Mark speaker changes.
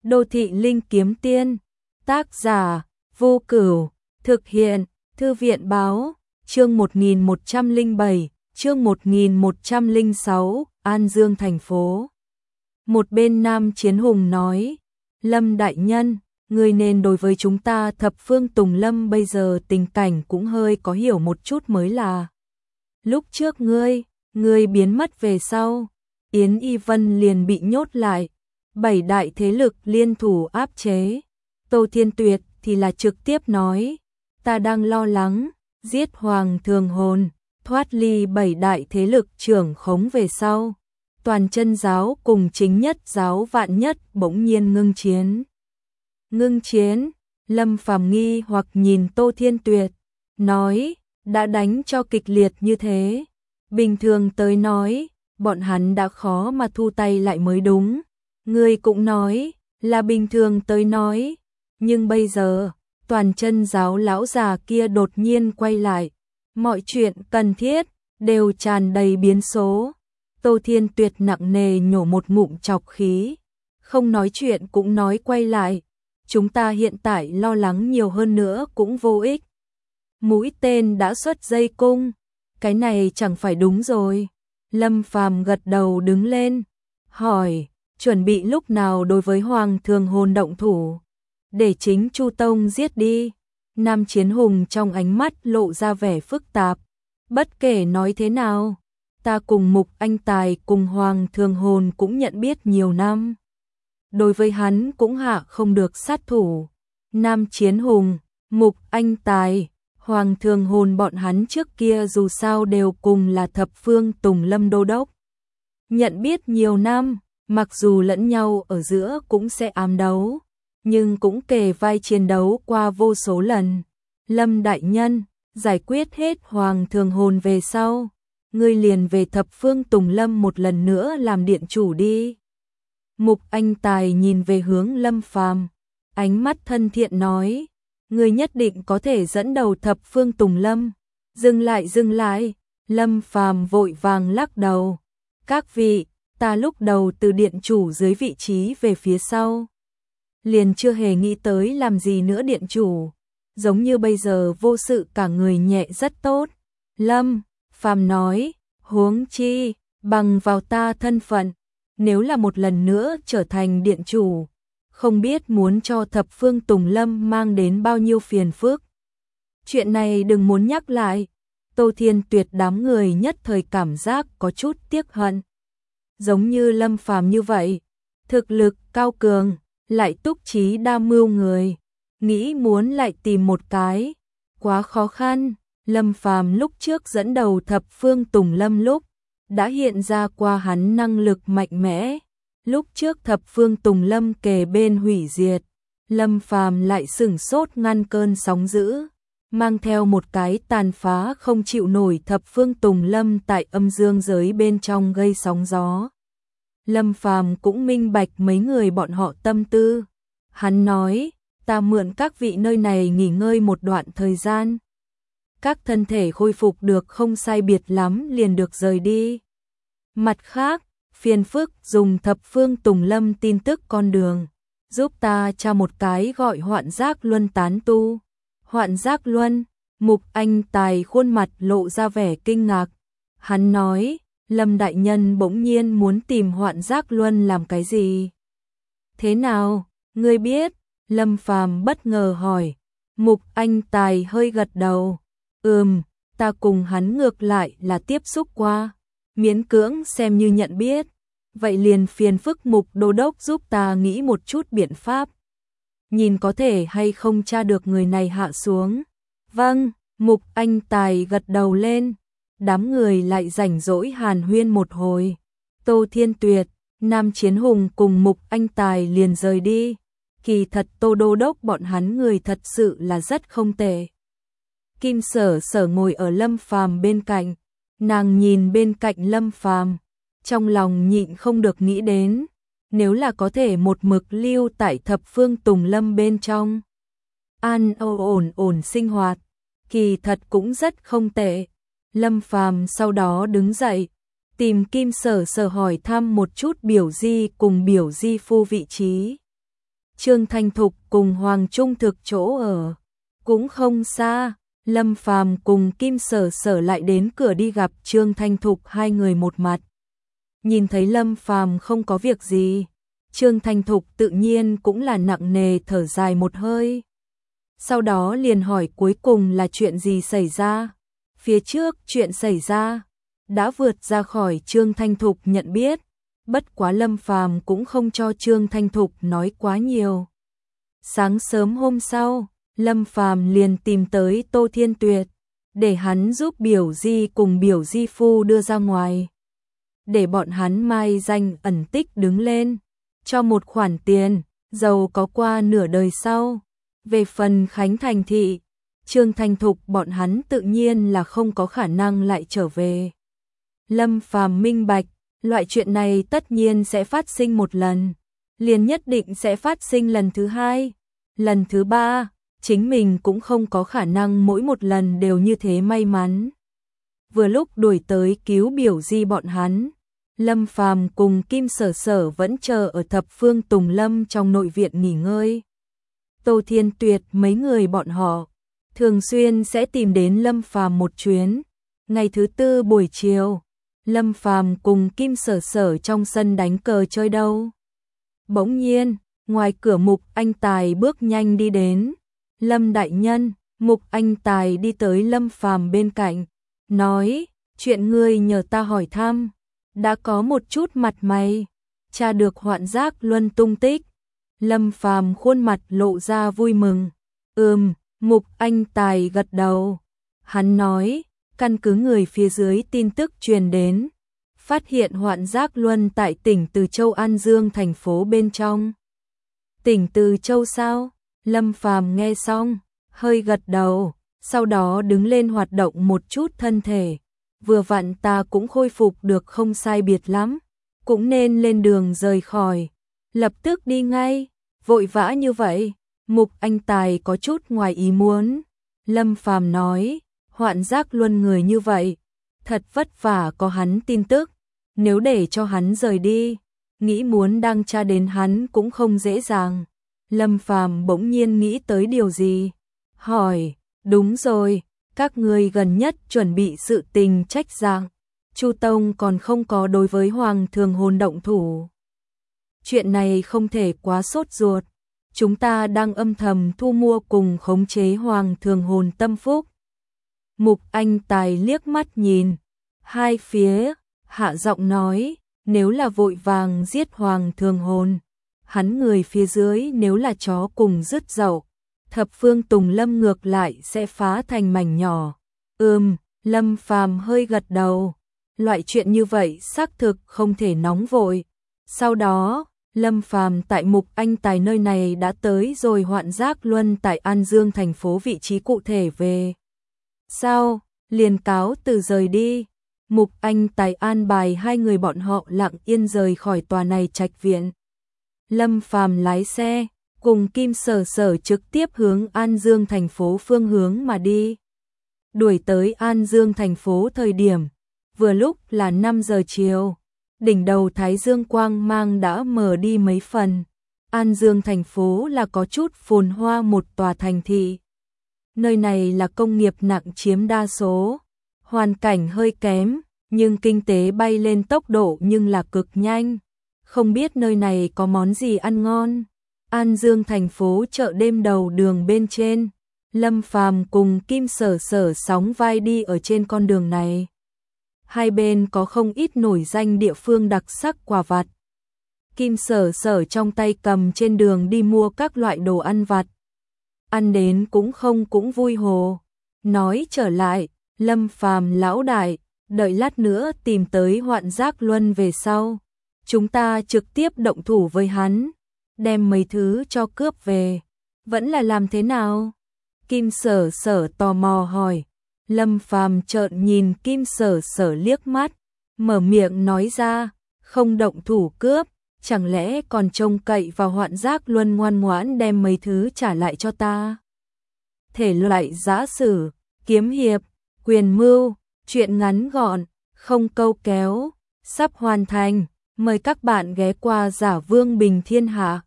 Speaker 1: Đô thị linh kiếm tiên. Tác giả Vô Cửu. Thực hiện Thư viện báo. Chương 1107, chương 1106, An Dương thành phố. Một bên Nam Chiến Hùng nói, Lâm đại nhân, người nên đối với chúng ta thập phương Tùng Lâm bây giờ tình cảnh cũng hơi có hiểu một chút mới là. Lúc trước ngươi biến mất về sau, Yến Y Vân liền bị nhốt lại, 7 đại thế lực liên thủ áp chế. Tô Thiên Tuyệt thì là trực tiếp nói, ta đang lo lắng, giết Hoàng Thường Hồn, thoát ly 7 đại thế lực trưởng khống về sau. Toàn chân giáo cùng chính nhất giáo Vạn Nhất bỗng nhiên ngưng chiến. Ngưng chiến, Lâm Phàm nghi hoặc nhìn Tô Thiên Tuyệt, nói, đã đánh cho kịch liệt như thế. Bình thường tới nói, bọn hắn đã khó mà thu tay lại mới đúng. Ngươi cũng nói, là bình thường tới nói. Nhưng bây giờ, toàn chân giáo lão già kia đột nhiên quay lại. Mọi chuyện cần thiết, đều tràn đầy biến số. Tô Thiên Tuyệt nặng nề nhổ một ngụm trọc khí. Không nói chuyện cũng nói quay lại. Chúng ta hiện tại lo lắng nhiều hơn nữa cũng vô ích. Mũi tên đã xuất dây cung. Cái này chẳng phải đúng rồi. Lâm Phàm gật đầu đứng lên. Hỏi, chuẩn bị lúc nào đối với Hoàng Thường Hồn động thủ? Để chính Chu Tông giết đi. Nam Chiến Hùng trong ánh mắt lộ ra vẻ phức tạp. Bất kể nói thế nào, ta cùng Mục Anh Tài cùng Hoàng Thường Hồn cũng nhận biết nhiều năm. Đối với hắn cũng hạ không được sát thủ. Nam Chiến Hùng, Mục Anh Tài, Hoàng Thường Hồn bọn hắn trước kia dù sao đều cùng là thập phương Tùng Lâm đô đốc. Nhận biết nhiều năm, mặc dù lẫn nhau ở giữa cũng sẽ ám đấu, nhưng cũng kề vai chiến đấu qua vô số lần. Lâm đại nhân, giải quyết hết Hoàng Thường Hồn về sau, ngươi liền về thập phương Tùng Lâm một lần nữa làm điện chủ đi. Mục Anh Tài nhìn về hướng Lâm Phàm, ánh mắt thân thiện nói, ngươi nhất định có thể dẫn đầu thập phương Tùng Lâm. Dừng lại, Lâm Phàm vội vàng lắc đầu. Các vị, ta lúc đầu từ điện chủ dưới vị trí về phía sau, liền chưa hề nghĩ tới làm gì nữa điện chủ. Giống như bây giờ vô sự cả người nhẹ rất tốt. Lâm Phàm nói, huống chi, bằng vào ta thân phận, nếu là một lần nữa trở thành điện chủ, không biết muốn cho thập phương Tùng Lâm mang đến bao nhiêu phiền phức. Chuyện này đừng muốn nhắc lại. Tô Thiên Tuyệt đám người nhất thời cảm giác có chút tiếc hận. Giống như Lâm Phàm như vậy, thực lực cao cường, lại túc trí đa mưu người, nghĩ muốn lại tìm một cái, quá khó khăn. Lâm Phàm lúc trước dẫn đầu thập phương Tùng Lâm lúc, đã hiện ra qua hắn năng lực mạnh mẽ. Lúc trước thập phương Tùng Lâm kề bên hủy diệt, Lâm Phàm lại sửng sốt ngăn cơn sóng dữ, mang theo một cái tàn phá không chịu nổi thập phương Tùng Lâm tại âm dương giới bên trong gây sóng gió. Lâm Phàm cũng minh bạch mấy người bọn họ tâm tư. Hắn nói, ta mượn các vị nơi này nghỉ ngơi một đoạn thời gian. Các thân thể khôi phục được không sai biệt lắm liền được rời đi. Mặt khác, phiền phức dùng thập phương Tùng Lâm tin tức con đường, giúp ta tra một cái gọi Hoạn Giác Luân tán tu. Hoạn Giác Luân, Mục Anh Tài khuôn mặt lộ ra vẻ kinh ngạc. Hắn nói, Lâm đại nhân bỗng nhiên muốn tìm Hoạn Giác Luân làm cái gì? Thế nào, ngươi biết? Lâm Phàm bất ngờ hỏi. Mục Anh Tài hơi gật đầu. Ta cùng hắn ngược lại là tiếp xúc qua, miễn cưỡng xem như nhận biết. Vậy liền phiền phức Mục đô đốc giúp ta nghĩ một chút biện pháp, nhìn có thể hay không tra được người này hạ xuống. Vâng, Mục Anh Tài gật đầu lên. Đám người lại rảnh rỗi hàn huyên một hồi. Tô Thiên Tuyệt, Nam Chiến Hùng cùng Mục Anh Tài liền rời đi. Kỳ thật Tô đô đốc bọn hắn người thật sự là rất không tệ. Kim Sở Sở ngồi ở Lâm Phàm bên cạnh, nàng nhìn bên cạnh Lâm Phàm, trong lòng nhịn không được nghĩ đến, nếu là có thể một mực lưu tại thập phương Tùng Lâm bên trong, an ổn sinh hoạt, kỳ thật cũng rất không tệ. Lâm Phàm sau đó đứng dậy, tìm Kim Sở Sở hỏi thăm một chút Biểu Di cùng Biểu Di phu vị trí. Trương Thanh Thục cùng Hoàng Trung Thực chỗ ở cũng không xa. Lâm Phàm cùng Kim Sở Sở lại đến cửa đi gặp Trương Thanh Thục, hai người một mặt. Nhìn thấy Lâm Phàm không có việc gì, Trương Thanh Thục tự nhiên cũng là nặng nề thở dài một hơi. Sau đó liền hỏi cuối cùng là chuyện gì xảy ra. Phía trước chuyện xảy ra đã vượt ra khỏi Trương Thanh Thục nhận biết, bất quá Lâm Phàm cũng không cho Trương Thanh Thục nói quá nhiều. Sáng sớm hôm sau, Lâm Phàm liền tìm tới Tô Thiên Tuyệt, để hắn giúp Biểu Di cùng Biểu Di Phu đưa ra ngoài. Để bọn hắn mai danh ẩn tích đứng lên, cho một khoản tiền, giàu có qua nửa đời sau. Về phần Khánh Thành thị, Trương Thanh Thục bọn hắn tự nhiên là không có khả năng lại trở về. Lâm Phàm minh bạch, loại chuyện này tất nhiên sẽ phát sinh một lần, liền nhất định sẽ phát sinh lần thứ hai, lần thứ ba, chính mình cũng không có khả năng mỗi một lần đều như thế may mắn. Vừa lúc đuổi tới cứu Biểu Di bọn hắn, Lâm Phàm cùng Kim Sở Sở vẫn chờ ở Thập Phương Tùng Lâm trong nội viện nghỉ ngơi. Tô Thiên Tuyệt mấy người bọn họ thường xuyên sẽ tìm đến Lâm Phàm một chuyến. Ngày thứ tư buổi chiều, Lâm Phàm cùng Kim Sở Sở trong sân đánh cờ chơi đâu. Bỗng nhiên, ngoài cửa Mục Anh Tài bước nhanh đi đến. Lâm đại nhân, Mục Anh Tài đi tới Lâm Phàm bên cạnh, nói, chuyện ngươi nhờ ta hỏi thăm, đã có một chút mặt mày, tra được Hoạn Giác Luân tung tích. Lâm Phàm khuôn mặt lộ ra vui mừng. Mục Anh Tài gật đầu. Hắn nói, căn cứ người phía dưới tin tức truyền đến, phát hiện Hoạn Giác Luân tại tỉnh Từ Châu An Dương thành phố bên trong. Tỉnh Từ Châu sao? Lâm Phàm nghe xong, hơi gật đầu, sau đó đứng lên hoạt động một chút thân thể. Vừa vặn ta cũng khôi phục được không sai biệt lắm, cũng nên lên đường rời khỏi. Lập tức đi ngay, vội vã như vậy. Mục Anh Tài có chút ngoài ý muốn. Lâm Phàm nói, Hoạn Giác Luân người như vậy, thật vất vả có hắn tin tức, nếu để cho hắn rời đi, nghĩ muốn đang tra đến hắn cũng không dễ dàng. Lâm Phàm bỗng nhiên nghĩ tới điều gì, hỏi, đúng rồi, các ngươi gần nhất chuẩn bị sự tình trách rằng Chu Tông còn không có đối với Hoàng Thường Hồn động thủ. Chuyện này không thể quá sốt ruột, chúng ta đang âm thầm thu mua cùng khống chế Hoàng Thường Hồn tâm phúc. Mục Anh Tài liếc mắt nhìn hai phía, hạ giọng nói, nếu là vội vàng giết Hoàng Thường Hồn, hắn người phía dưới nếu là chó cùng dứt dậu, Thập Phương Tùng Lâm ngược lại sẽ phá thành mảnh nhỏ. Lâm Phàm hơi gật đầu, loại chuyện như vậy xác thực không thể nóng vội. Sau đó, Lâm Phàm tại Mục Anh Tài nơi này đã tới rồi Hoạn Giác Luân tại An Dương thành phố vị trí cụ thể về. Sau, liền cáo từ rời đi. Mục Anh Tài an bài hai người bọn họ lặng yên rời khỏi tòa này trạch viện. Lâm Phàm lái xe, cùng Kim Sở Sở trực tiếp hướng An Dương thành phố phương hướng mà đi. Đuổi tới An Dương thành phố thời điểm, vừa lúc là 5 giờ chiều. Đỉnh đầu Thái Dương quang mang đã mờ đi mấy phần. An Dương thành phố là có chút phồn hoa một tòa thành thị. Nơi này là công nghiệp nặng chiếm đa số, hoàn cảnh hơi kém, nhưng kinh tế bay lên tốc độ nhưng là cực nhanh. Không biết nơi này có món gì ăn ngon. An Dương thành phố chợ đêm đầu đường bên trên, Lâm Phàm cùng Kim Sở Sở sóng vai đi ở trên con đường này. Hai bên có không ít nổi danh địa phương đặc sắc quà vặt. Kim Sở Sở trong tay cầm trên đường đi mua các loại đồ ăn vặt. Ăn đến cũng vui hồ. Nói trở lại, Lâm Phàm lão đại, đợi lát nữa tìm tới Hoạn Giác Luân về sau, chúng ta trực tiếp động thủ với hắn, đem mấy thứ cho cướp về. Vẫn là làm thế nào? Kim Sở Sở tò mò hỏi. Lâm Phàm trợn nhìn Kim Sở Sở liếc mắt, mở miệng nói ra, không động thủ cướp, chẳng lẽ còn trông cậy vào Hoạn Giác Luân ngoan ngoãn đem mấy thứ trả lại cho ta? Thể loại giã sử, kiếm hiệp, quyền mưu, truyện ngắn gọn, không câu kéo, sắp hoàn thành, mời các bạn ghé qua Giả Vương Bình Thiên Hạ.